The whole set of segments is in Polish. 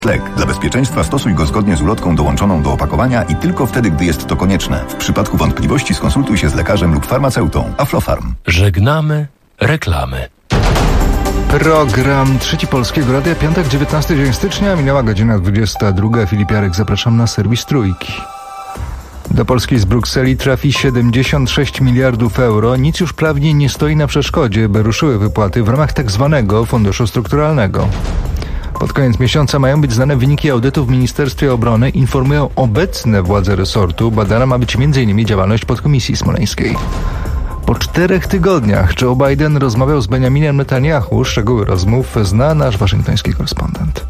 Lek. Dla bezpieczeństwa stosuj go zgodnie z ulotką dołączoną do opakowania i tylko wtedy, gdy jest to konieczne. W przypadku wątpliwości skonsultuj się z lekarzem lub farmaceutą. Aflofarm. Żegnamy reklamy. Program Trzeci Polskiego Radia, piątek, 19 dzień stycznia, minęła godzina 22. Filip Jarek, zapraszam na serwis Trójki. Do Polski z Brukseli trafi 76 miliardów euro. Nic już prawnie nie stoi na przeszkodzie, by ruszyły wypłaty w ramach tzw. Funduszu Strukturalnego. Pod koniec miesiąca mają być znane wyniki audytu w Ministerstwie Obrony, informują obecne władze resortu. Badana ma być m.in. działalność podkomisji smoleńskiej. Po 4 tygodniach Joe Biden rozmawiał z Benjaminem Netanyahu. Szczegóły rozmów zna nasz waszyngtoński korespondent.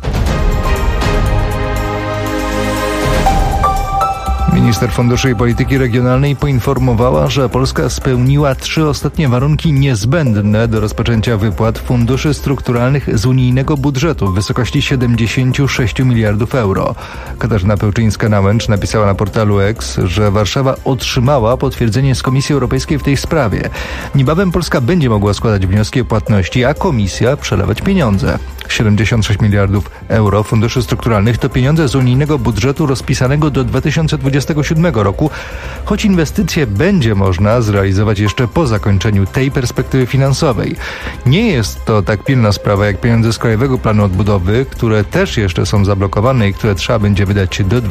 Minister Funduszy i Polityki Regionalnej poinformowała, że Polska spełniła 3 ostatnie warunki niezbędne do rozpoczęcia wypłat funduszy strukturalnych z unijnego budżetu w wysokości 76 miliardów euro. Katarzyna Pełczyńska-Nałęcz napisała na portalu X, że Warszawa otrzymała potwierdzenie z Komisji Europejskiej w tej sprawie. Niebawem Polska będzie mogła składać wnioski o płatności, a Komisja przelewać pieniądze. 76 miliardów euro funduszy strukturalnych to pieniądze z unijnego budżetu rozpisanego do 2027 roku, choć inwestycje będzie można zrealizować jeszcze po zakończeniu tej perspektywy finansowej. Nie jest to tak pilna sprawa jak pieniądze z Krajowego Planu Odbudowy, które też jeszcze są zablokowane i które trzeba będzie wydać do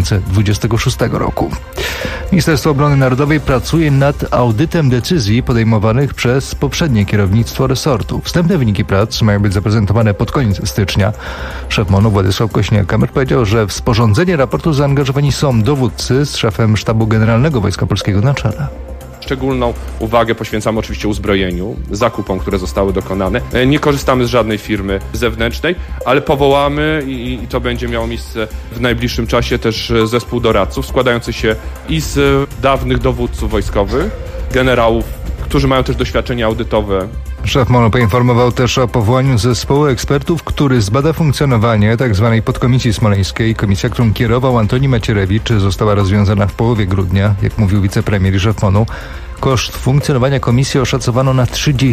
2026 roku. Ministerstwo Obrony Narodowej pracuje nad audytem decyzji podejmowanych przez poprzednie kierownictwo resortu. Wstępne wyniki prac mają być zaprezentowane pod koniec stycznia. Szef MON-u Władysław Kośniak-Kamysz powiedział, że w sporządzenie raportu zaangażowani są dowódcy z szefem Sztabu Generalnego Wojska Polskiego na czele. Szczególną uwagę poświęcamy oczywiście uzbrojeniu, zakupom, które zostały dokonane. Nie korzystamy z żadnej firmy zewnętrznej, ale powołamy i to będzie miało miejsce w najbliższym czasie też zespół doradców składający się i z dawnych dowódców wojskowych, generałów, którzy mają też doświadczenie audytowe. Szef MON-u poinformował też o powołaniu zespołu ekspertów, który zbada funkcjonowanie tzw. podkomisji smoleńskiej. Komisja, którą kierował Antoni Macierewicz, została rozwiązana w połowie grudnia, jak mówił wicepremier i szef MON-u. Koszt funkcjonowania komisji oszacowano na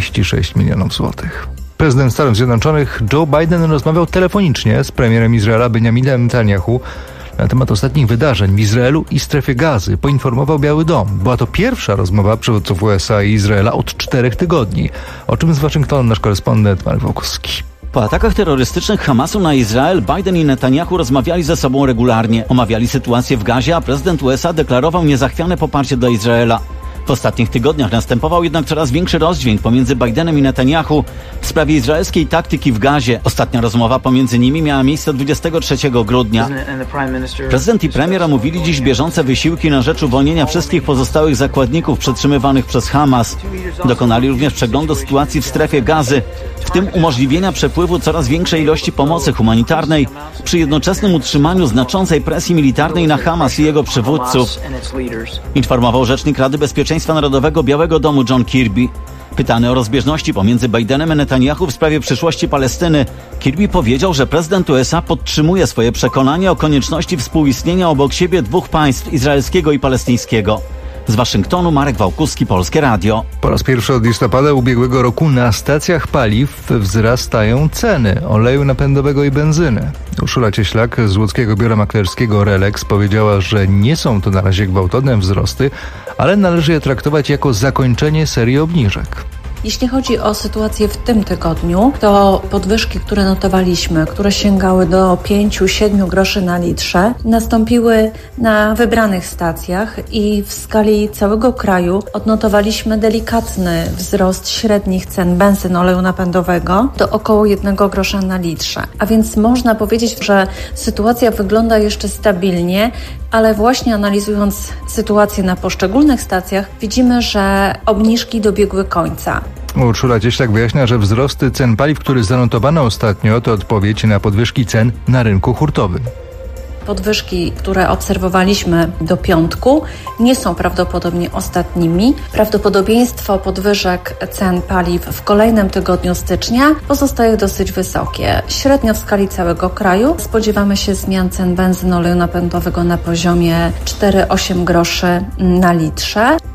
36 milionów złotych. Prezydent Stanów Zjednoczonych Joe Biden rozmawiał telefonicznie z premierem Izraela Benjaminem Netanyahu na temat ostatnich wydarzeń w Izraelu i strefie Gazy. Poinformował Biały Dom. Była to pierwsza rozmowa przywódców USA i Izraela od 4 tygodni. O czym z Waszyngtonu nasz korespondent Marek Wałkuski. Po atakach terrorystycznych Hamasu na Izrael Biden i Netanyahu rozmawiali ze sobą regularnie. Omawiali sytuację w Gazie, a prezydent USA deklarował niezachwiane poparcie dla Izraela. W ostatnich tygodniach następował jednak coraz większy rozdźwięk pomiędzy Bidenem i Netanyahu w sprawie izraelskiej taktyki w Gazie. Ostatnia rozmowa pomiędzy nimi miała miejsce 23 grudnia. Prezydent i premier omówili dziś bieżące wysiłki na rzecz uwolnienia wszystkich pozostałych zakładników przetrzymywanych przez Hamas. Dokonali również przeglądu sytuacji w strefie Gazy, w tym umożliwienia przepływu coraz większej ilości pomocy humanitarnej przy jednoczesnym utrzymaniu znaczącej presji militarnej na Hamas i jego przywódców, informował rzecznik Rady Bezpieczeństwa Narodowego Białego Domu John Kirby. Pytany o rozbieżności pomiędzy Bidenem a Netanyahu w sprawie przyszłości Palestyny, Kirby powiedział, że prezydent USA podtrzymuje swoje przekonanie o konieczności współistnienia obok siebie 2 państw, izraelskiego i palestyńskiego. Z Waszyngtonu Marek Wałkuski, Polskie Radio. Po raz pierwszy od listopada ubiegłego roku na stacjach paliw wzrastają ceny oleju napędowego i benzyny. Urszula Cieślak z łódzkiego biura maklerskiego Relex powiedziała, że nie są to na razie gwałtowne wzrosty, ale należy je traktować jako zakończenie serii obniżek. Jeśli chodzi o sytuację w tym tygodniu, to podwyżki, które notowaliśmy, które sięgały do 5-7 groszy na litrze, nastąpiły na wybranych stacjach i w skali całego kraju odnotowaliśmy delikatny wzrost średnich cen benzyn, oleju napędowego do około 1 grosza na litrze. A więc można powiedzieć, że sytuacja wygląda jeszcze stabilnie, ale właśnie analizując sytuację na poszczególnych stacjach, widzimy, że obniżki dobiegły końca. Urszula Cieślak wyjaśnia, że wzrosty cen paliw, które zanotowano ostatnio, to odpowiedź na podwyżki cen na rynku hurtowym. Podwyżki, które obserwowaliśmy do piątku, nie są prawdopodobnie ostatnimi. Prawdopodobieństwo podwyżek cen paliw w kolejnym tygodniu stycznia pozostaje dosyć wysokie. Średnio w skali całego kraju spodziewamy się zmian cen benzyny, oleju napędowego na poziomie 4-8 groszy na litrze.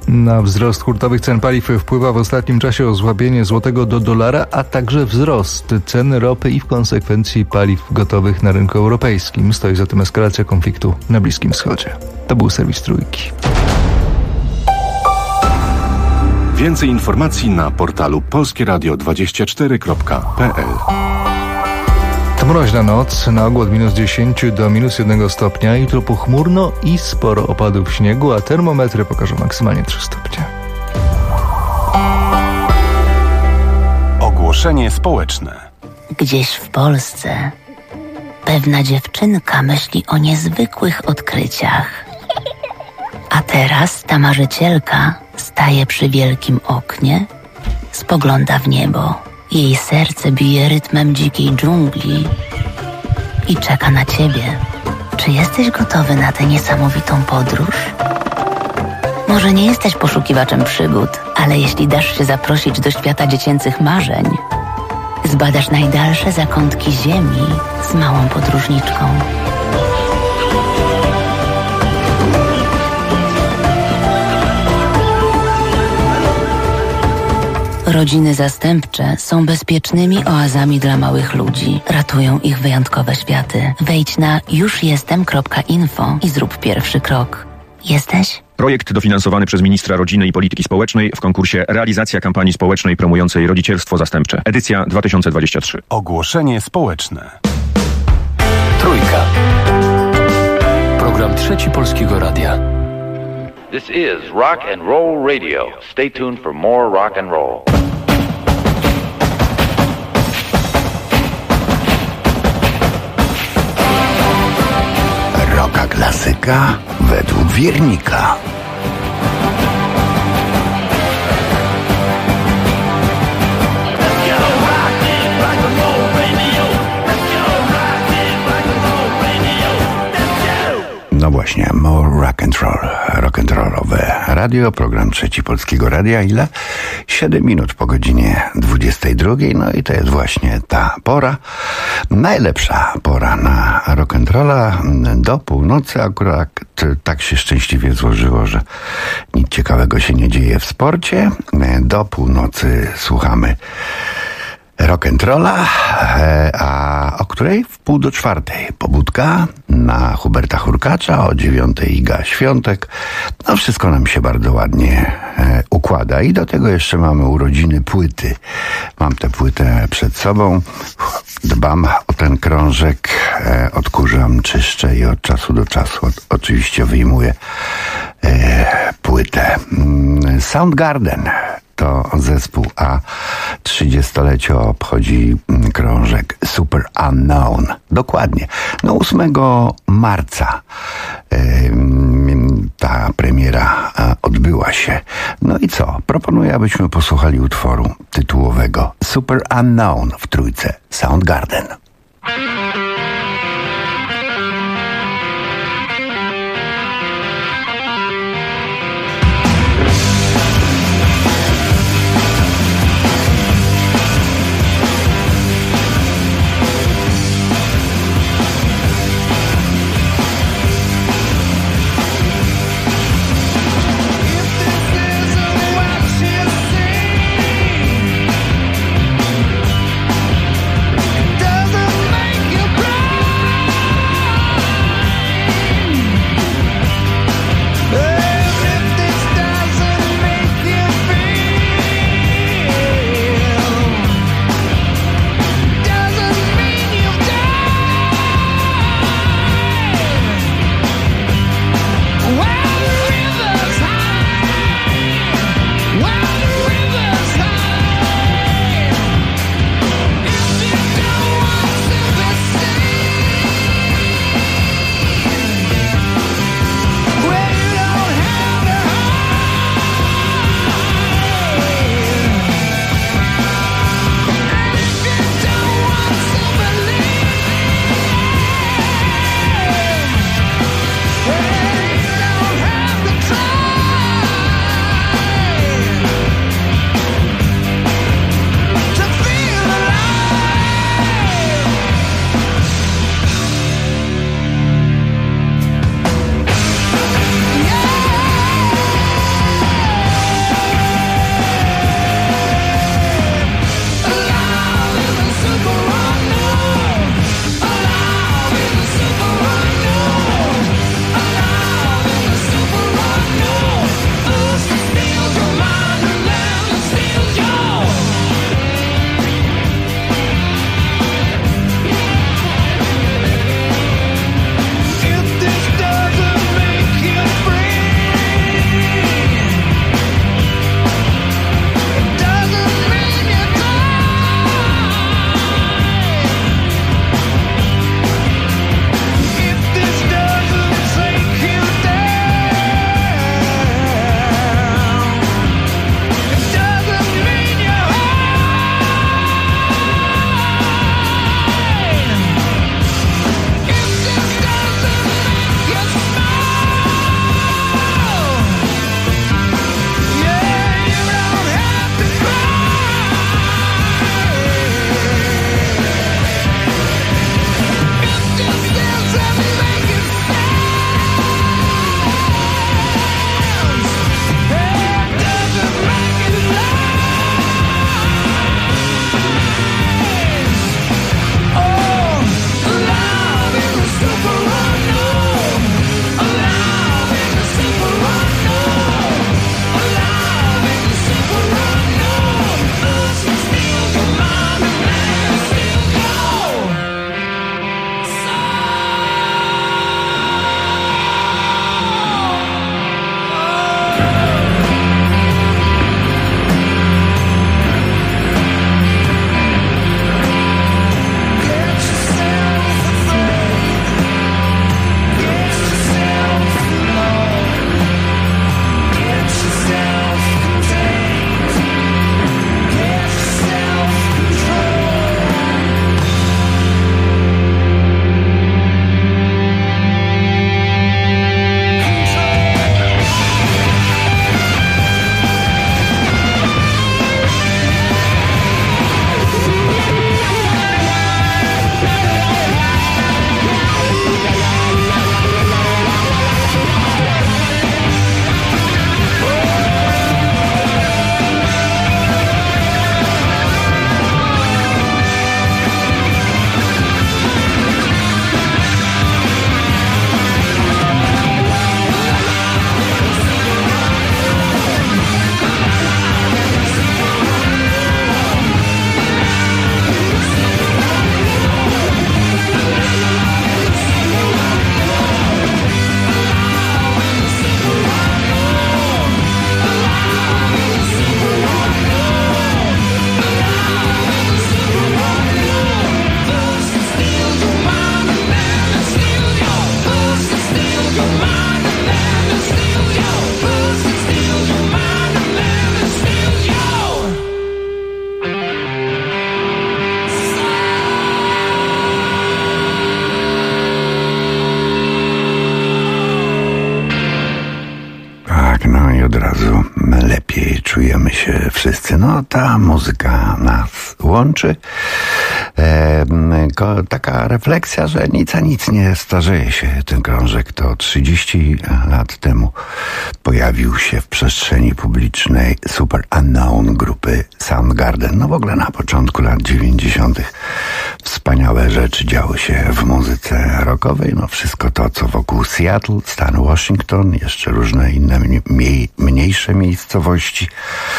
Na wzrost hurtowych cen paliw wpływa w ostatnim czasie osłabienie złotego do dolara, a także wzrost cen ropy i w konsekwencji paliw gotowych na rynku europejskim. Stoi za tym eskalacja konfliktu na Bliskim Wschodzie. To był serwis Trójki. Więcej informacji na portalu polskieradio24.pl. To mroźna noc, na ogół od -10 do -1 stopnia. Jutro pochmurno i sporo opadów śniegu, a termometry pokażą maksymalnie 3 stopnie. Ogłoszenie społeczne. Gdzieś w Polsce pewna dziewczynka myśli o niezwykłych odkryciach. A teraz ta marzycielka staje przy wielkim oknie, spogląda w niebo. Jej serce bije rytmem dzikiej dżungli i czeka na ciebie. Czy jesteś gotowy na tę niesamowitą podróż? Może nie jesteś poszukiwaczem przygód, ale jeśli dasz się zaprosić do świata dziecięcych marzeń, zbadasz najdalsze zakątki ziemi z małą podróżniczką. Rodziny zastępcze są bezpiecznymi oazami dla małych ludzi. Ratują ich wyjątkowe światy. Wejdź na jusjestem.info i zrób pierwszy krok. Jesteś? Projekt dofinansowany przez ministra rodziny i polityki społecznej w konkursie Realizacja kampanii społecznej promującej rodzicielstwo zastępcze. Edycja 2023. Ogłoszenie społeczne. Trójka. Program Trzeci Polskiego Radia. This is Rock and Roll Radio. Stay tuned for more rock and roll. Rocka klasyka według wiernika. No właśnie, more rock and rollowe radio, program Trzeci Polskiego Radia. Ile? 7 minut po godzinie 22. No i to jest właśnie ta pora, najlepsza pora na rock and rolla. Do północy akurat tak się szczęśliwie złożyło, że nic ciekawego się nie dzieje w sporcie. Do północy słuchamy rock'n'rolla, a o której? W 3:30 pobudka na Huberta Hurkacza, o 9:00 Iga Świątek. No wszystko nam się bardzo ładnie układa i do tego jeszcze mamy urodziny płyty. Mam tę płytę przed sobą, dbam o ten krążek, odkurzam, czyszczę i od czasu do czasu oczywiście wyjmuję płytę. Soundgarden to zespół, a 30-lecie obchodzi krążek Super Unknown. Dokładnie. No 8 marca ta premiera odbyła się. No i co? Proponuję, abyśmy posłuchali utworu tytułowego Super Unknown w trójce Soundgarden. Doesn't make you proud. czujemy się wszyscy. No, ta muzyka nas łączy. Taka refleksja, że nic a nic nie starzeje się. Ten krążek to 30 lat temu pojawił się w przestrzeni publicznej Super Unknown grupy Soundgarden. No w ogóle na początku lat 90. wspaniałe rzeczy działy się w muzyce rockowej. No wszystko to, co wokół Seattle, stan Washington, jeszcze różne inne mniejsze miejscowości.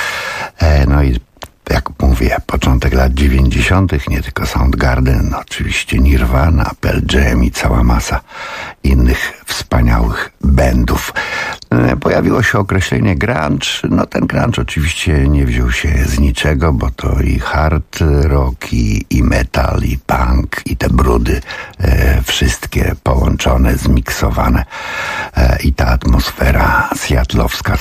No i jak mówię, początek lat 90. nie tylko Soundgarden, oczywiście Nirvana, Pearl Jam i cała masa innych wspaniałych bandów. Pojawiło się określenie grunge. No ten grunge oczywiście nie wziął się z niczego, bo to i hard rock, i metal, i punk, i te brudy, wszystkie połączone, zmiksowane, i ta atmosfera seattle'owska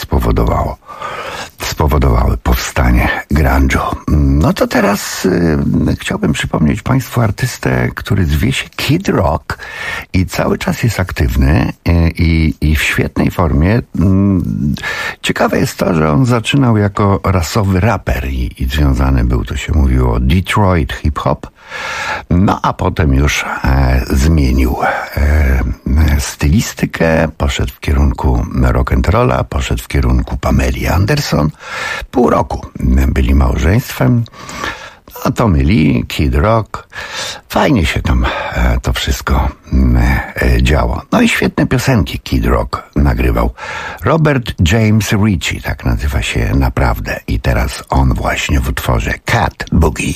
spowodowały powstanie grunge'u. No to teraz chciałbym przypomnieć Państwu artystę, który zwie się Kid Rock i cały czas jest aktywny i w świetnej formie. Ciekawe jest to, że on zaczynał jako rasowy raper i związany był, to się mówiło, Detroit hip-hop. No a potem już zmienił stylistykę, poszedł w kierunku rock'n'rolla, poszedł w kierunku Pameli Anderson. Pół roku byli małżeństwem. No Tommy Lee, Kid Rock. Fajnie się tam to wszystko działo. No i świetne piosenki Kid Rock nagrywał. Robert James Ritchie, tak nazywa się naprawdę. I teraz on właśnie w utworze Cat Boogie.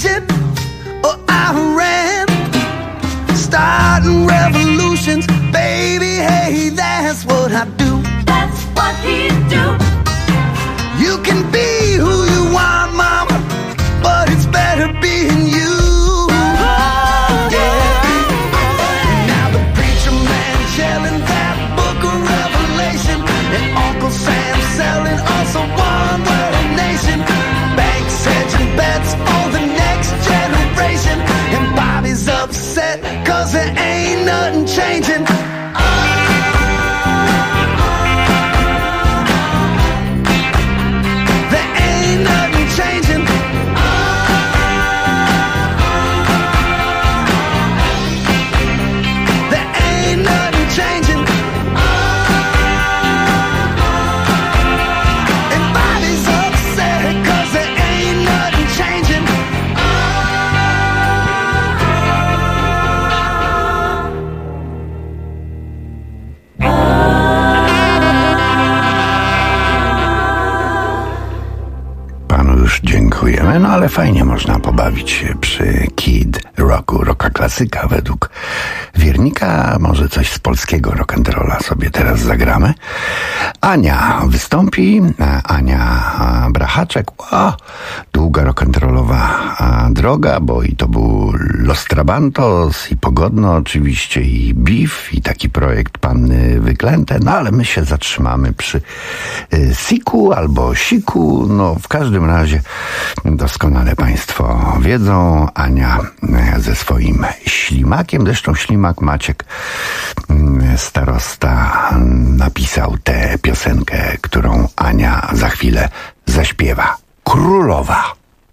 Starting revolutions, baby. he'd do. You can be who you want, mama, but it's better being you. Selling that book of Revelation, and Uncle Sam selling us a one-world nation. Banks hedging bets on the next generation, and Bobby's upset 'cause there ain't nothing changing. There ain't nothing changing. There ain't nothing changing. And Bobby's upset 'cause there ain't nothing changing. Panu już dziękujemy, no ale fajnie można pobawić się przy Kid Rocku, rocka klasyka według Wiernika. Może coś z polskiego rock'n'rolla sobie teraz zagramy. Ania wystąpi, Ania Brachaczek. O, długa rock'n'rollowa droga, bo i to był Los Trabantos i Pogodno oczywiście i Beef i taki projekt Panny Wyklęte, no ale my się zatrzymamy przy Siku albo Siku, no w każdym razie doskonale Państwo wiedzą, Ania ze swoim ślimakiem, zresztą ślimak Maciek starosta napisał tę piosenkę, którą Ania za chwilę zaśpiewa. Królowa.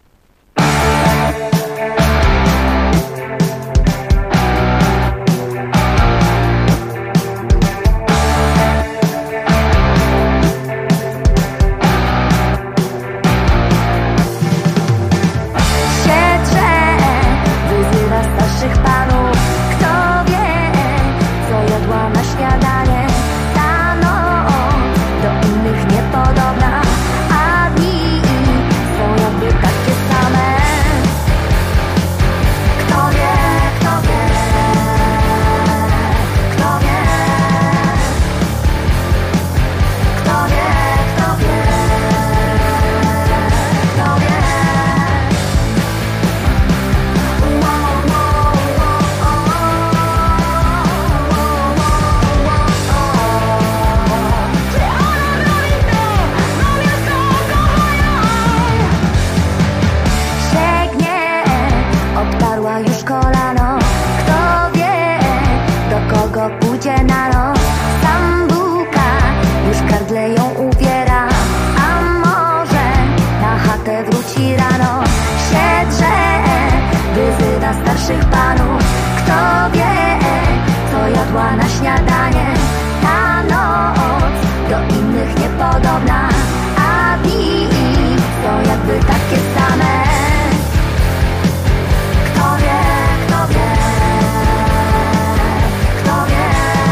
Starszych panów, kto wie, co jadła na śniadanie. Ta noc do innych niepodobna, a dni są jakby takie same. Kto wie, kto wie, kto wie,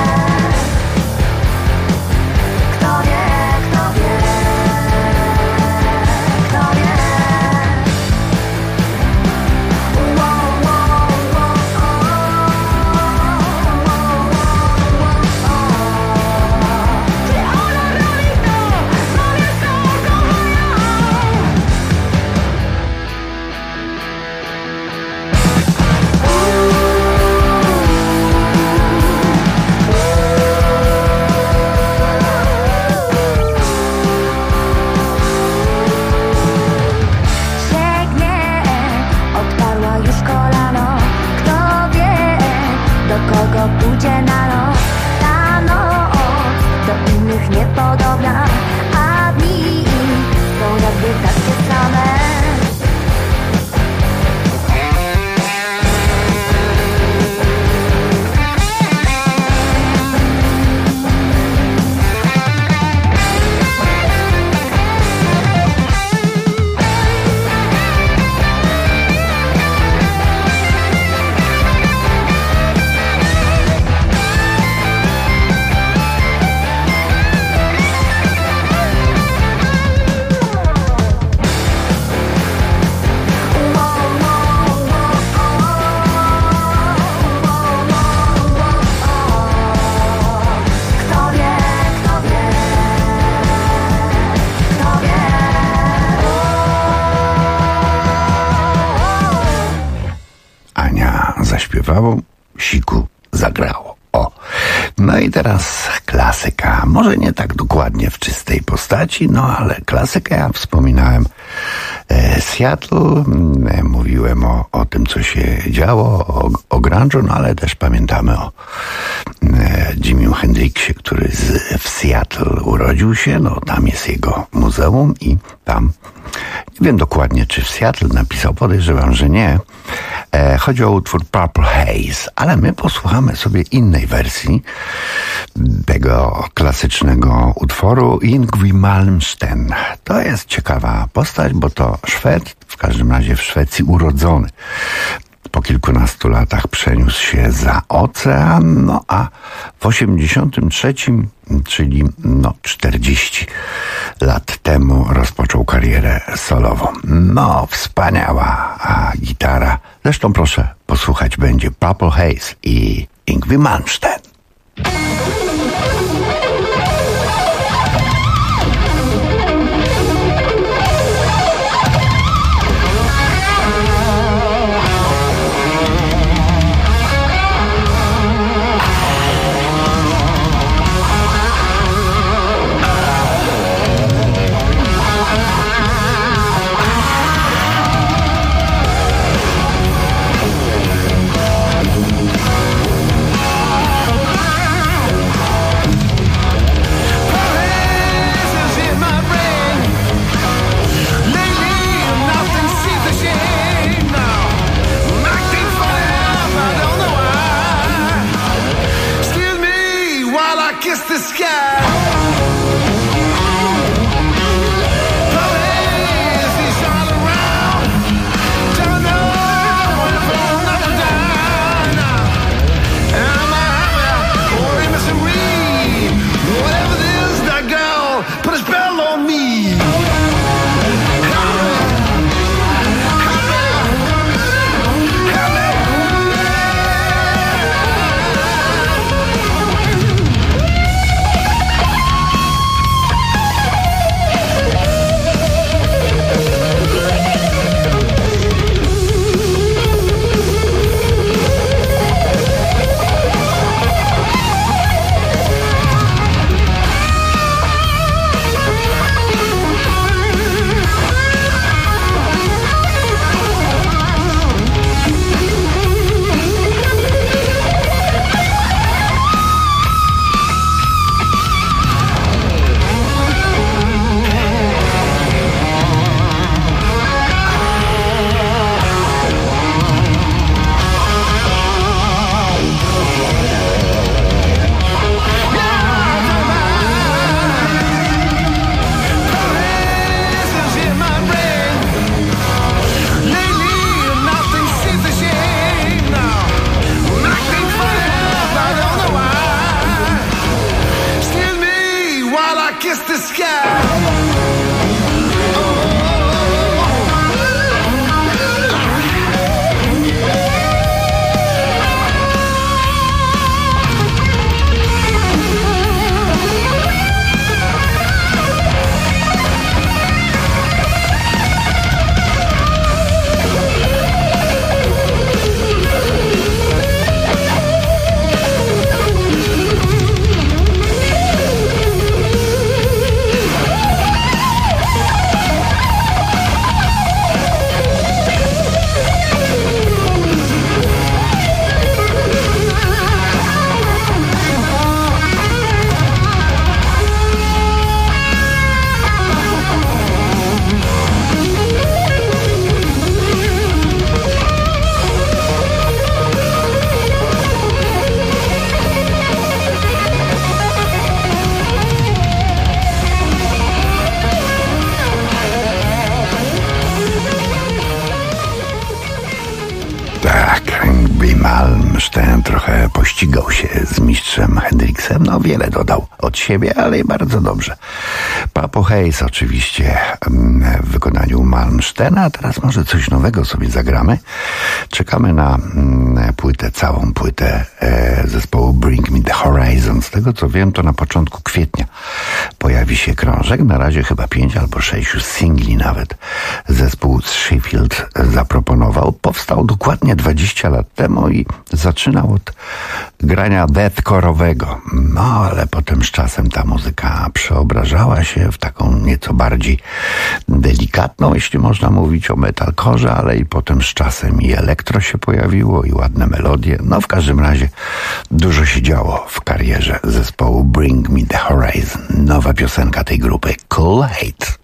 kto wie, kto wie, kto wie. zaśpiewało, siku zagrało. O, no i teraz klasyka. Może nie tak dokładnie w czystej postaci, no ale klasykę. Ja wspominałem Seattle, mówiłem o tym, co się działo, o grunge'u, no ale też pamiętamy o Jimie Hendrixie, który w Seattle urodził się. No tam jest jego muzeum i tam, nie wiem dokładnie, czy w Seattle napisał, podejrzewam, że nie. Chodzi o utwór Purple Haze, ale my posłuchamy sobie innej wersji tego klasycznego utworu. Yngwie Malmsteen. To jest ciekawa postać, bo to Szwed, w każdym razie w Szwecji urodzony. Po kilkunastu latach przeniósł się za ocean, no a w 83, czyli 40 lat temu rozpoczął karierę solową. No, wspaniała gitara. Zresztą proszę posłuchać będzie Purple Haze i Yngwie Malmsteen. Malmsteen trochę pościgał się z mistrzem Hendrixem. No wiele dodał od siebie, ale i bardzo dobrze. Purple Haze oczywiście w wykonaniu Malmstena, a teraz może coś nowego sobie zagramy. Czekamy na płytę, całą płytę zespołu Bring Me The Horizon. Z tego co wiem, to na początku kwietnia pojawi się krążek. Na razie chyba 5 albo 6 singli nawet zespół z Sheffield zaproponował. Powstał dokładnie 20 lat temu i zaczynał od grania deathcore'owego. No, ale potem z czasem ta muzyka przeobrażała się w taką nieco bardziej delikatną, jeśli można mówić o metalcore, ale i potem z czasem i elektro się pojawiło i ładne melodie. No, w każdym razie dużo się działo w karierze zespołu Bring Me The Horizon. Nowa piosenka tej grupy, Cool Hate.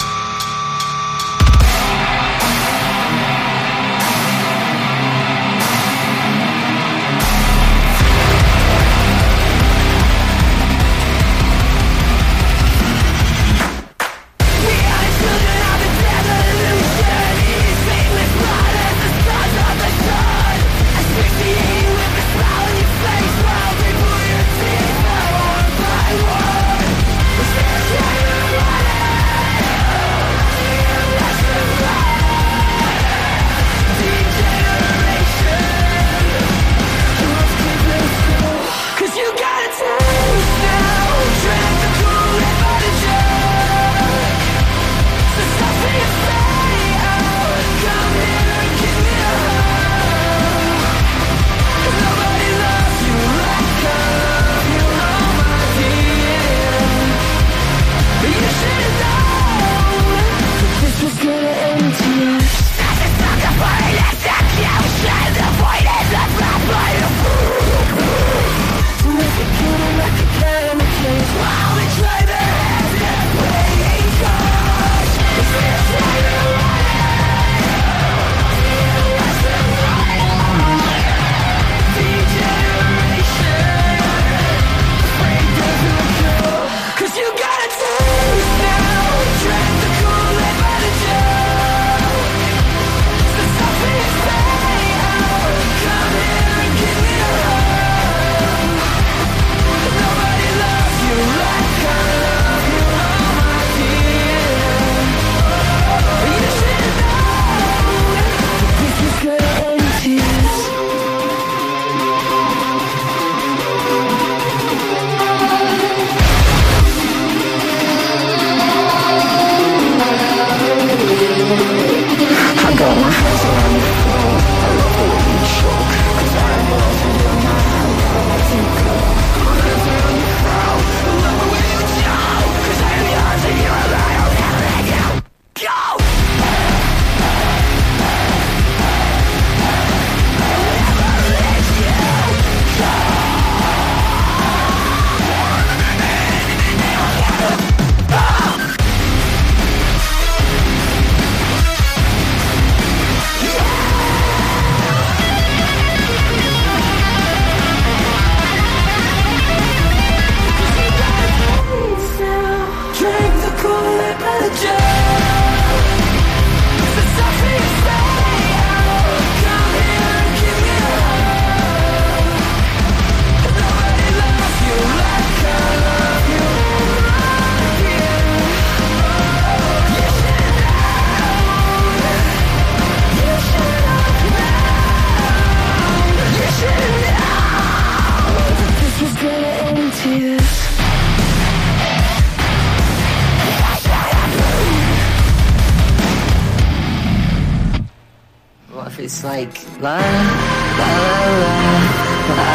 It's like la la la la la la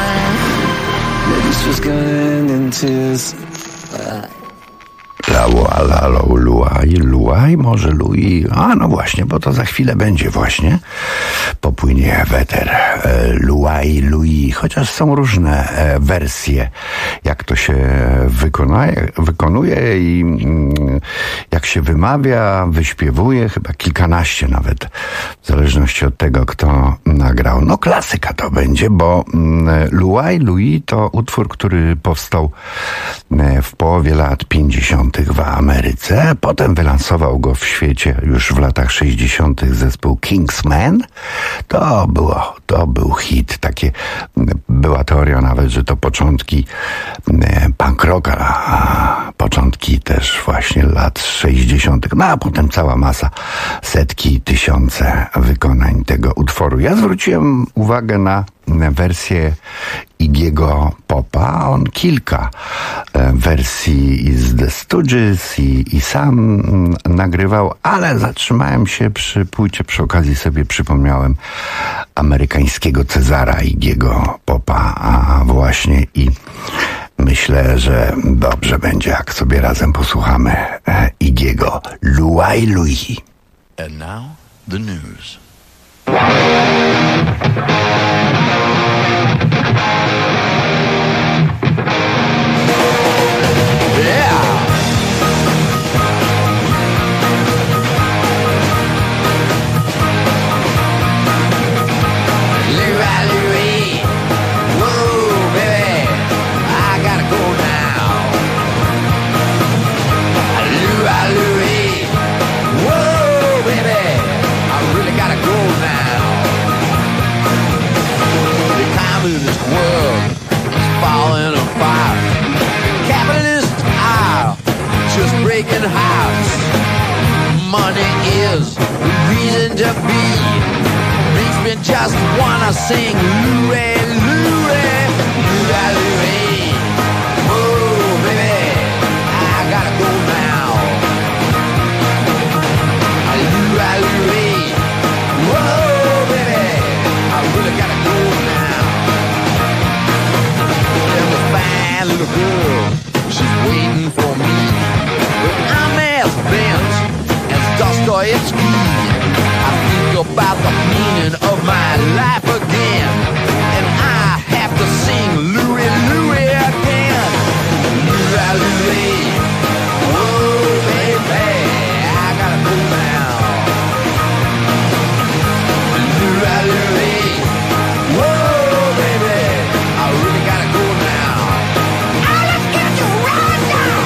La Luaj, może Louis, a no właśnie, bo to za chwilę będzie właśnie, popłynie weter, Louis, chociaż są różne wersje, jak to się wykonuje i jak się wymawia, wyśpiewuje, chyba kilkanaście nawet, w zależności od tego, kto nagrał. No klasyka to będzie, bo Louis to utwór, który powstał w połowie lat 50. w Ameryce. Potem wylansował go w świecie już w latach 60. zespół Kingsman. To był hit. Była teoria nawet, że to początki punk rocka, a początki też właśnie lat 60. No a potem cała masa, setki, tysiące wykonań tego utworu. Ja zwróciłem uwagę na wersję Iggy'ego Popa. On kilka wersji z The Stooges i sam nagrywał, ale zatrzymałem się przy płycie, przy okazji sobie przypomniałem amerykańskiego Cezara Iggy'ego Popa, a właśnie i myślę, że dobrze będzie, jak sobie razem posłuchamy Iggy'ego Louis. And now the news. Money is the reason to be. Makes me just wanna sing Louis, Louis, Louis, Louis. Oh, baby, I gotta go now. Louis, Louis. Whoa, baby, I really gotta go now. There's a fine little girl, she's waiting for me. But I'm as bent Dostoevsky. I think about the meaning of my life again, and I have to sing Louis, Louis again. Louis, Louis. Whoa, baby, I gotta go now. Louis, Louis. Whoa, baby, I really gotta go now. Oh, let's get you right now.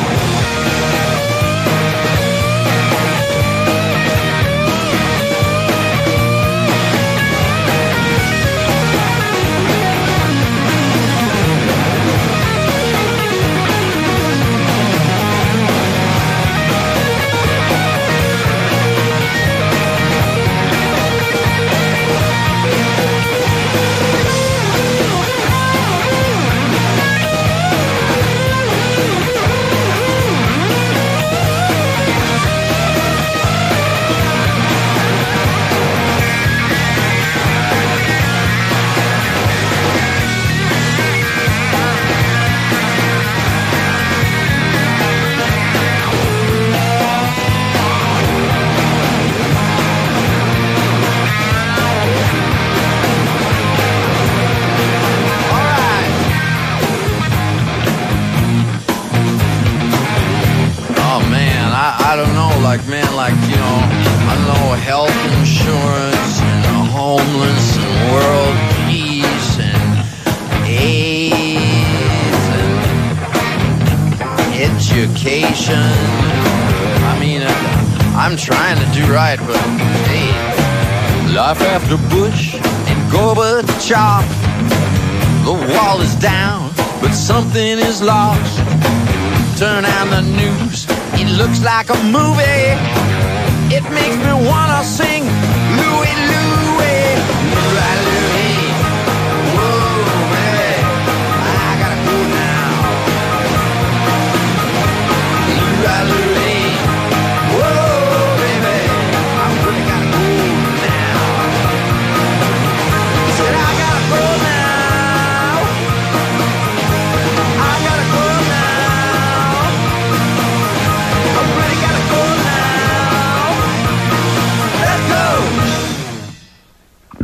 I don't know, like, you know, I don't know, health insurance and homeless and world peace and AIDS and education. I mean, I'm trying to do right, but hey, life after Bush and Gorbachev. The wall is down, but something is lost. Turn on the news, it looks like a movie. It makes me wanna sing Louis, Louis, Louis, Louis. Whoa, baby, I gotta go now. Louis, Louis. Whoa, baby, I really gotta go now. Said I gotta go now. I gotta go now. I really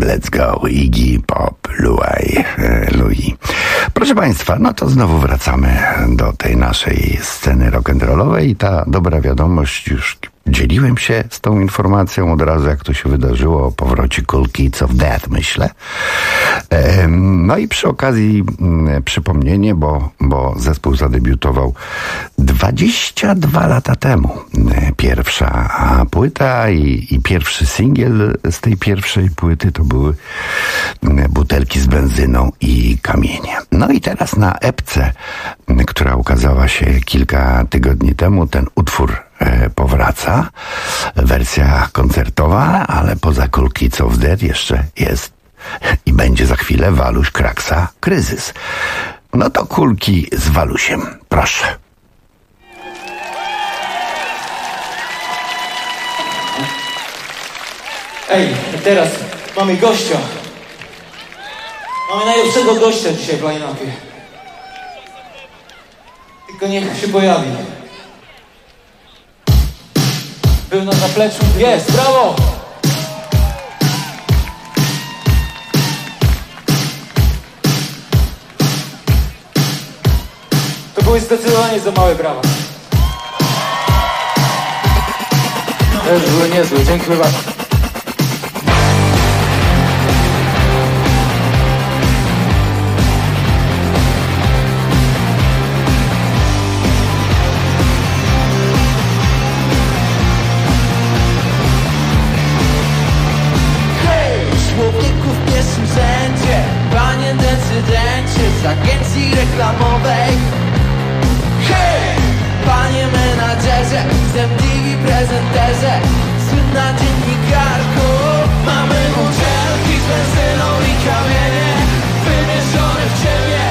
Let's Go, Iggy Pop, Louis. Proszę Państwa, no to znowu wracamy do tej naszej sceny rock'n'rollowej i ta dobra wiadomość, już dzieliłem się z tą informacją od razu, jak to się wydarzyło, o powrocie Cool Kids of Death, myślę. No i przy okazji przypomnienie, bo zespół zadebiutował 22 lata temu. Pierwsza płyta i pierwszy singiel z tej pierwszej płyty to były Butelki z benzyną i kamienie. No i teraz na epce, która ukazała się kilka tygodni temu, ten utwór powraca. Wersja koncertowa, ale poza Cool Kids of Death jeszcze jest i będzie za chwilę Waluś Kraksa Kryzys. No to kulki z Walusiem. Proszę. Ej, teraz mamy gościa. Mamy najlepszego gościa dzisiaj w line-upie. Tylko niech się pojawi. Był na zapleczu. Jest, brawo! To były zdecydowanie za małe brawa. Też były niezłe, dziękuję bardzo. Z agencji reklamowej. Hej! Panie menadżerze, z MTV prezenterze, słynna dziennikarko. Mamy butelki z benzyną i kamienie wymieszone w ciebie.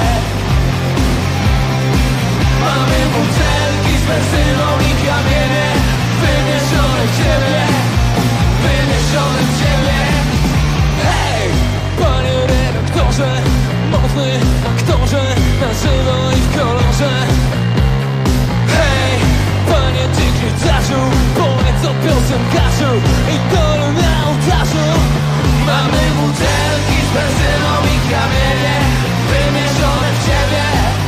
Mamy butelki z benzyną i kamienie wymieszone w ciebie. Wymieszone w ciebie. Hej! Panie redaktorze, mocny aktorze, na żywo i w kolorze. Hej, panie dziennikarzu, powiedz o piosenkarzu i dolu na ołtarzu. Mamy butelki z benzyną i kamienie wymieszone w ciebie.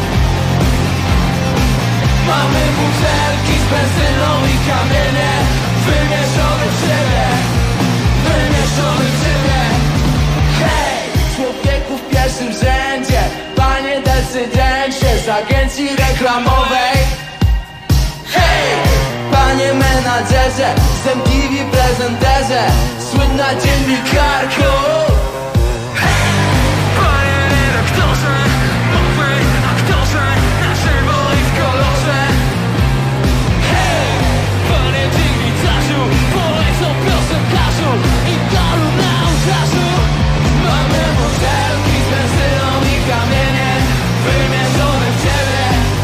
Mamy butelki z benzyną i kamienie wymieszone w ciebie. Wymieszone w ciebie. Hej, człowieku w pierwszym rzędzie, panie decydencie z agencji reklamowej. Hej, panie menadżerze, z MTV prezenterze, słynna dziennikarko. Hej, panie redaktorze, mocny aktorze, na żywo i w kolorze. Hej, panie dziennikarzu, powiedz o piosenkarzu i dolu na ołtarzu. Mamy butelki z benzyną i kamienie wymieszone w ciebie.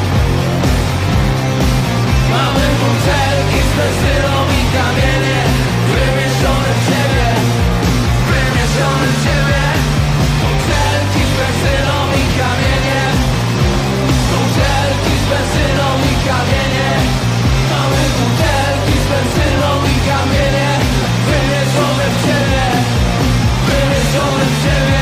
Mamy butelki z benzyną i kamienie wymieszone w ciebie. Wymieszone w ciebie. Butelki z benzyną i kamienie. Butelki z benzyną i kamienie. Mamy butelki z benzyną i kamienie wymieszone w ciebie. Wymieszone w ciebie.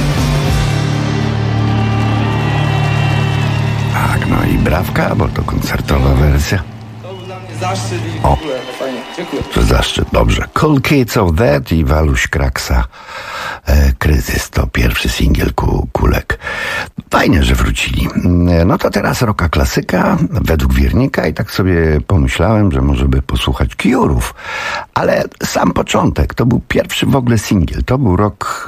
Tak, no i brawka, bo to koncertowa wersja. To był dla mnie zaszczyt i w ogóle, no fajnie, dziękuję. To zaszczyt, dobrze. Cool Kids of Death i Waluś Kraksa Kryzys to pierwszy singiel kulek. Fajnie, że wrócili. No to teraz rocka klasyka według Wiernika i tak sobie pomyślałem, że może by posłuchać Cure'ów. Ale sam początek, to był pierwszy w ogóle singiel. To był rok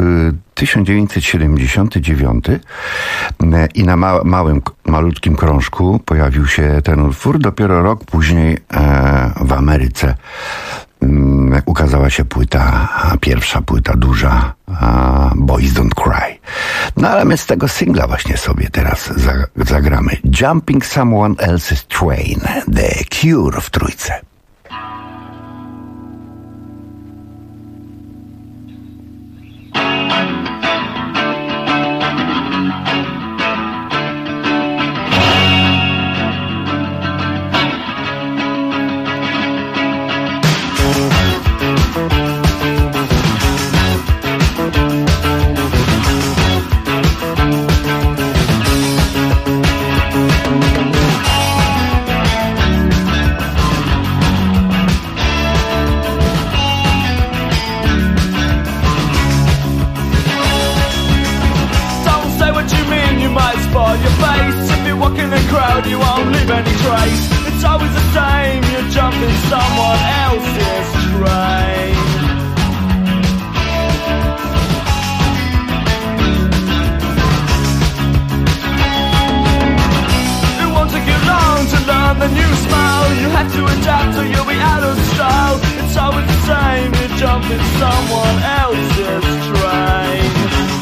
1979 i na malutkim krążku pojawił się ten utwór. Dopiero rok później w Ameryce ukazała się pierwsza płyta duża, Boys Don't Cry. No ale my z tego singla właśnie sobie teraz zagramy. Jumping Someone Else's Train, The Cure w trójce. crowd, you won't leave any trace. It's always the same, you're jumping someone else's train. It won't take you long to learn the new smile. You have to adapt or you'll be out of style. It's always the same, you're jumping someone else's train.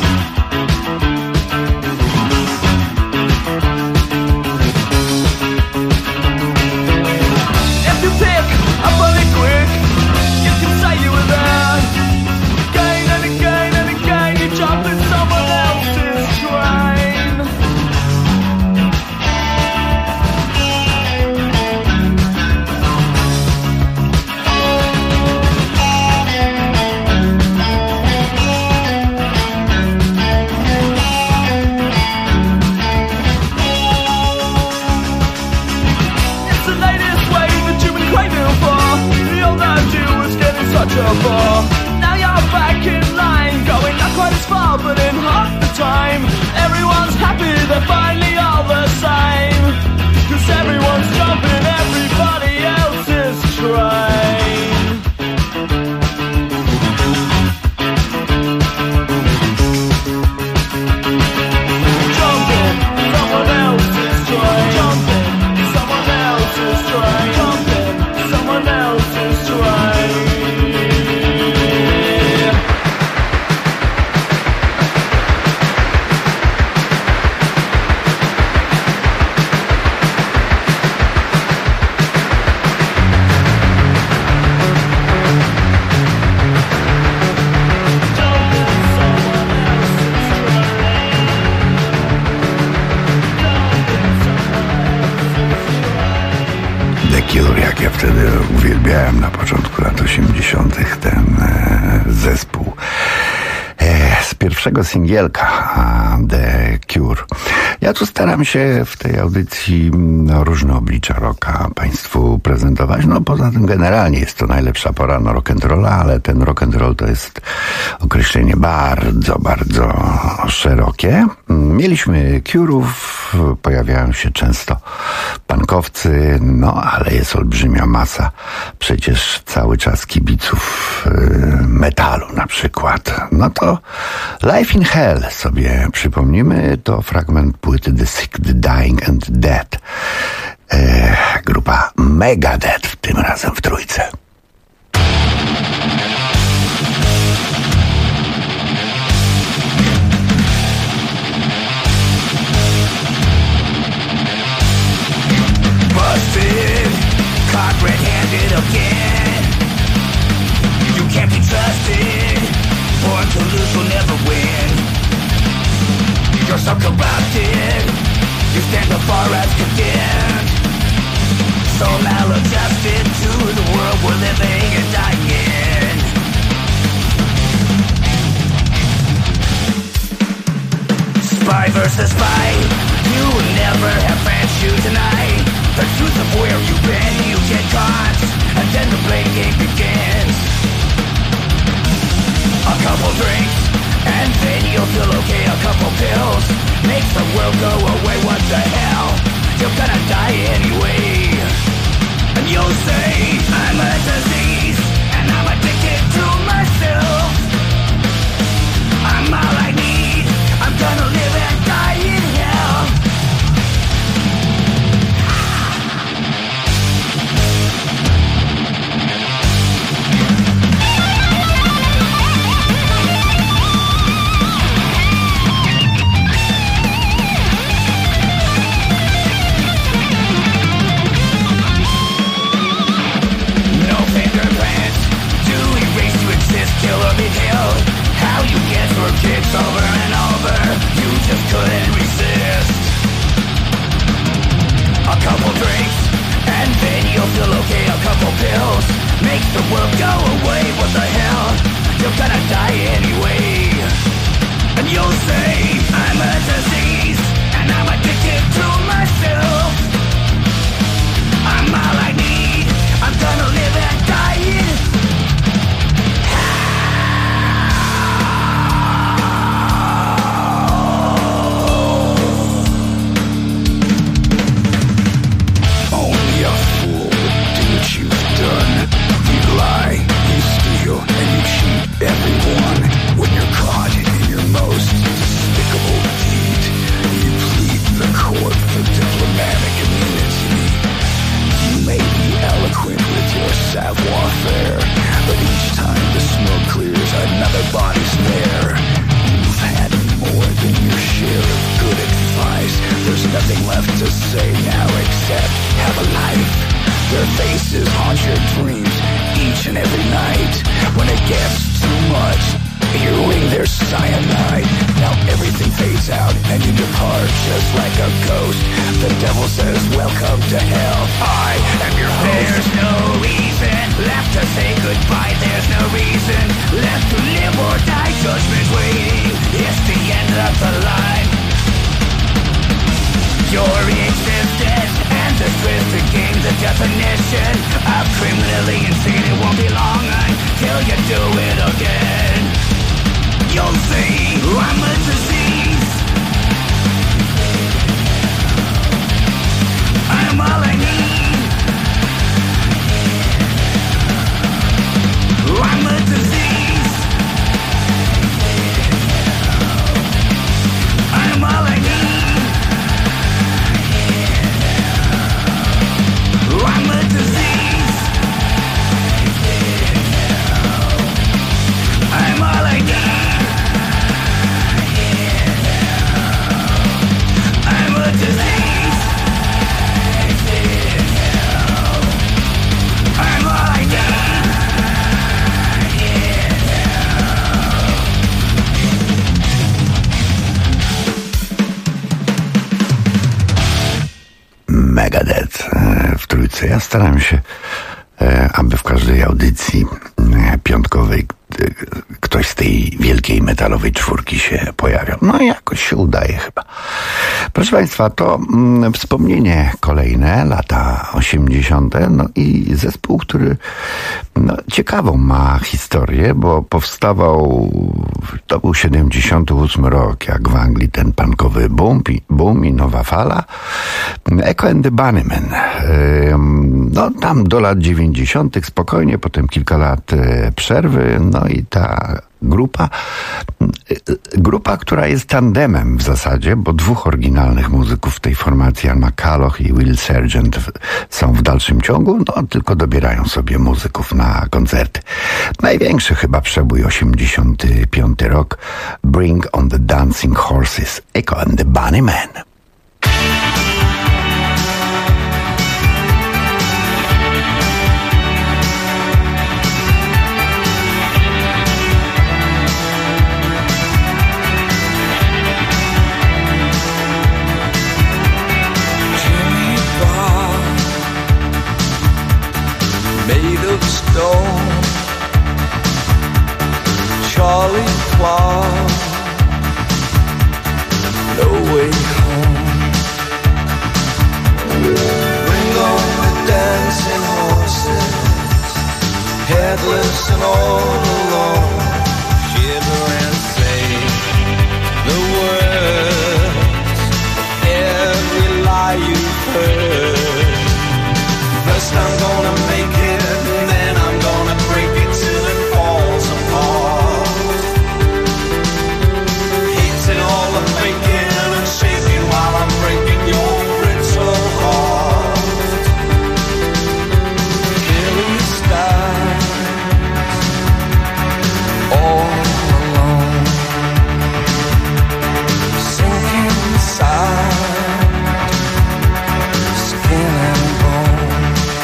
Now you're back in line, going not quite as far, but in half the time. Everyone's happy, they're finally all the same. 'Cause everyone's jumping everybody else's train. Jumping someone else's train. Jumping someone else's train. Jumping someone else's train. Jak ja wtedy uwielbiałem na początku lat 80. ten zespół. Z pierwszego singielka The Cure. Ja tu staram się w tej audycji różne oblicza rocka Państwu prezentować. No poza tym generalnie jest to najlepsza pora na rock'n'rolla, ale ten rock'n'roll to jest określenie bardzo, bardzo szerokie. Mieliśmy Cure'ów, pojawiają się często punkowcy, no ale jest olbrzymia masa przecież cały czas kibiców metalu na przykład. No to Life in Hell sobie przypomnimy, to fragment płyty The Sick, The Dying and The Dead. Grupa Megadeth, tym razem w trójce. Busted, caught red-handed again. You can't be trusted, born to lose, you'll never win. You're so corrupted, you stand afar as condemned. So maladjusted to the world we're living and dying in. Spy versus spy, you will never have friends you tonight. The truth of where you've been, you get caught, and then the blame game begins. A couple drinks, and then you'll feel okay. A couple pills makes the world go away. What the hell? You're gonna die anyway. And you'll say, I'm a disease, and I'm addicted to myself. I'm all I need, I'm gonna live and die in hell. Kill or be killed. How you get your kicks over and over, you just couldn't resist. A couple drinks, and then you'll feel okay. A couple pills makes the world go away. What the hell? You're gonna die anyway. And you'll say, I'm a disease, and I'm addicted to myself. I'm all I need, I'm gonna live and die in. cyanide. Now everything fades out and you depart just like a ghost. The devil says welcome to hell, I am your host. There's no reason left to say goodbye. There's no reason left to live or die. Judgment's waiting, it's the end of the line. Your existence and the twisted game, the definition of criminally insane. It won't be long until you do it again. You'll see I'm a disease. I'm all I need. I'm a disease. I'm all I need. I'm a disease. I'm all I need. I'm a disease. I'm all I need. Megadeth w Trójce. Ja staram się, aby w każdej audycji piątkowej ktoś z tej wielkiej metalowej czwórki się pojawiał. No i jakoś się udaje chyba. Proszę Państwa, to wspomnienie kolejne, lata 80. No i zespół, który ciekawą ma historię, bo powstawał, to był 78 rok, jak w Anglii ten punkowy boom i nowa fala. Echo and the Bunnymen. No tam do lat 90. spokojnie, potem kilka lat przerwy, no i ta grupa, która jest tandemem w zasadzie, bo dwóch oryginalnych muzyków w tej formacji, Ian McCulloch i Will Sergeant, są w dalszym ciągu, no tylko dobierają sobie muzyków na koncerty. Największy chyba przebój 85 rok, Bring on the Dancing Horses, Echo and the Bunnymen. Made of stone, Charlie Clark, no way home. Bring on the dancing horses, headless and all alone. Shiver and say the words of every lie you've heard. First I'm gonna make it, and then I'm gonna break it till it falls apart. Hating all the faking and shaking while I'm breaking your brittle heart. Killing stars all alone, sinking inside, skin and bone.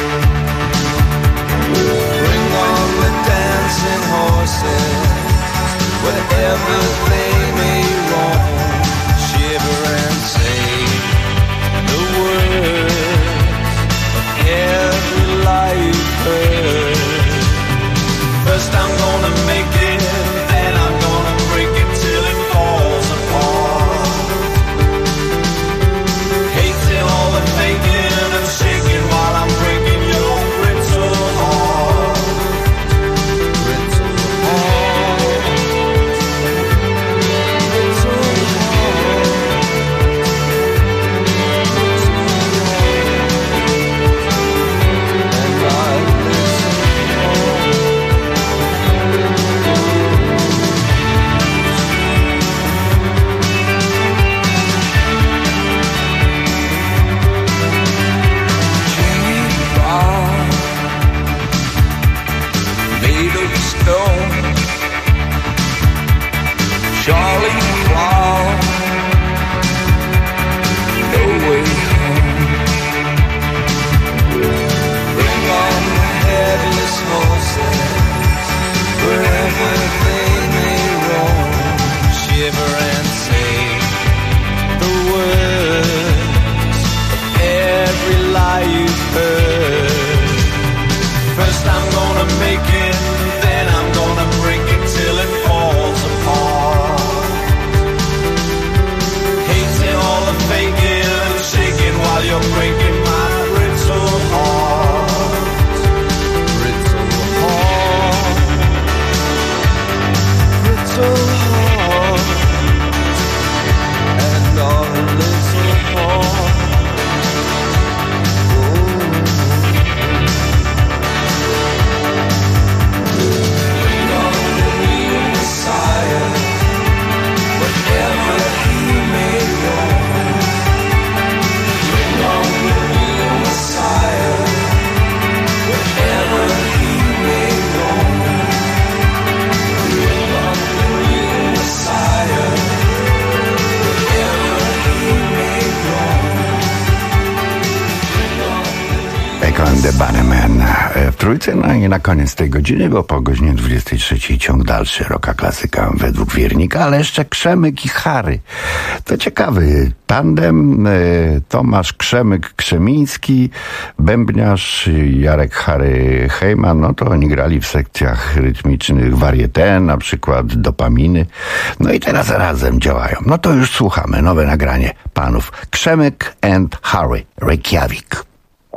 Bring on the dancing horses, wherever they may roam. Shiver and say the words of every lie you've heard. First I'm gonna make it, then I'm gonna break it till it falls apart. Hating all the faking and shaking while I'm breaking your brittle heart. Brittle heart. Bunnymen w trójce. No i na koniec tej godziny, bo po godzinie 23 ciąg dalszy Rocka Klasyka według Wiernika, ale jeszcze Krzemyk i Harry. To ciekawy tandem. Tomasz Krzemyk-Krzemiński, bębniarz Jarek Harry Heyman. No to oni grali w sekcjach rytmicznych Varieté, na przykład Dopaminy. No i teraz razem działają. No to już słuchamy. Nowe nagranie panów Krzemyk and Harry, Reykjavik.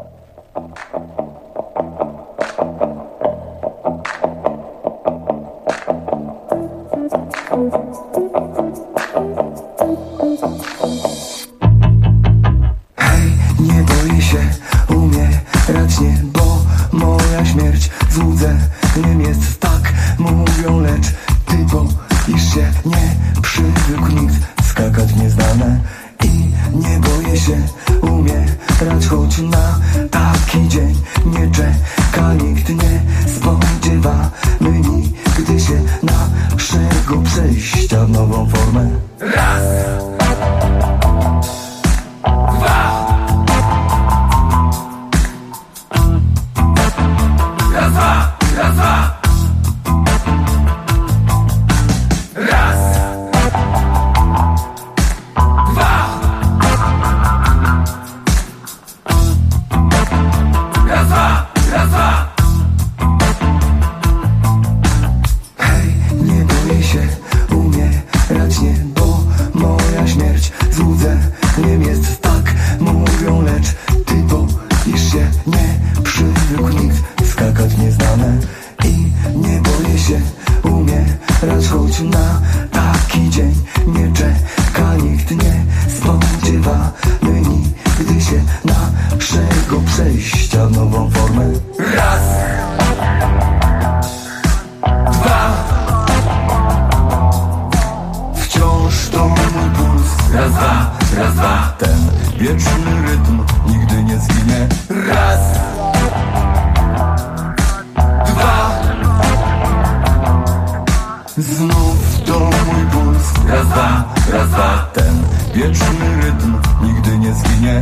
Hej, nie boję się umierać, nie, bo moja śmierć w łudzeniem jest, tak mówią, lecz ty boisz się, nie przywykł nikt skakać w nieznane. I nie boję się umierać, choć na taki dzień nie czeka nikt, nie spodziewamy nigdy się naszego przejścia w nową formę. Raz, dwa, raz, dwa, raz, dwa, raz. Hej, nie boję się umierać, nie, bo moja śmierć złudzeniem jest, tak mówią, lecz ty boisz się, nie przywykł nikt skakać w nieznane. I nie boję się umierać, choć na taki dzień nie czeka nikt, nie spodziewamy nigdy się naszego przejścia w nową formę. Raz, dwa, wciąż to mój puls. Raz, dwa, raz, dwa, ten wieczny rytm nigdy nie zginie. Raz, dwa, znów to mój puls. Raz, dwa, ten wieczny rytm nigdy nie zginie.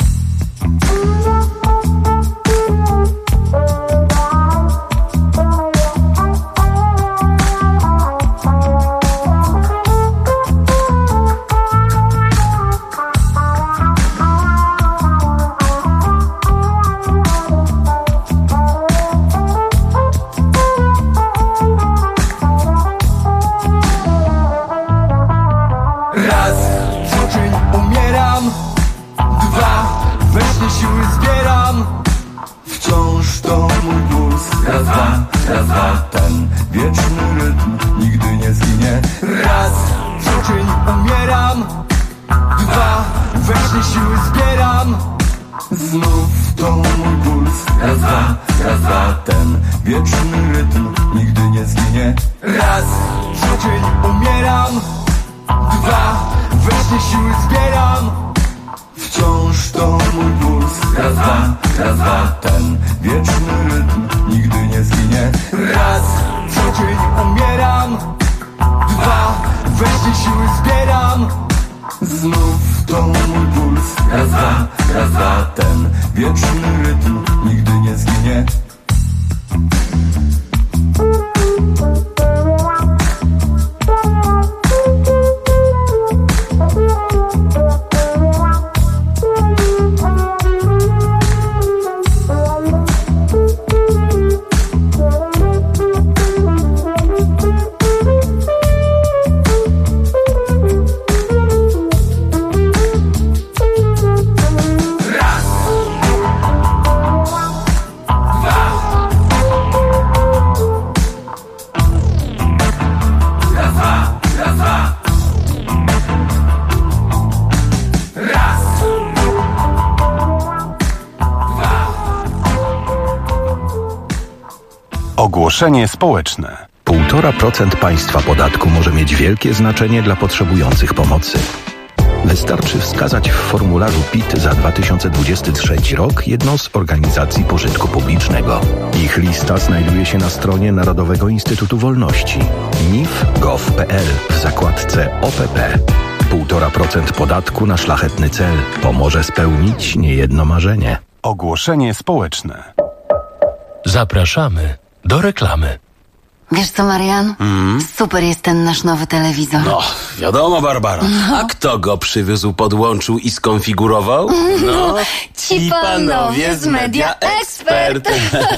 Raz, co czyń, umieram. Dwa, we śnie siły zbieram. Wciąż to mój puls. Raz, dwa, ten wieczny rytm nigdy nie zginie. Raz, co czyń, umieram. Dwa, we śnie siły zbieram. Znów to mój puls. Raz, dwa, ten wieczny rytm nigdy nie zginie. Raz, co czyń, umieram. Dwa, we śnie siły zbieram. Wciąż to mój puls. Raz, dwa, ten wieczny rytm nigdy nie zginie. Raz, co dzień umieram. Dwa, we śnie siły zbieram. Znów to mój puls. Raz, dwa, ten wieczny rytm nigdy nie zginie. Ogłoszenie społeczne. 1,5% państwa podatku może mieć wielkie znaczenie dla potrzebujących pomocy. Wystarczy wskazać w formularzu PIT za 2023 rok jedną z organizacji pożytku publicznego. Ich lista znajduje się na stronie Narodowego Instytutu Wolności nif.gov.pl w zakładce OPP. 1,5% podatku na szlachetny cel pomoże spełnić niejedno marzenie. Ogłoszenie społeczne. Zapraszamy do reklamy. Wiesz co, Marian? Super jest ten nasz nowy telewizor. No, wiadomo, Barbara. A kto go przywiózł, podłączył i skonfigurował? No, ci panowie z Media Expert.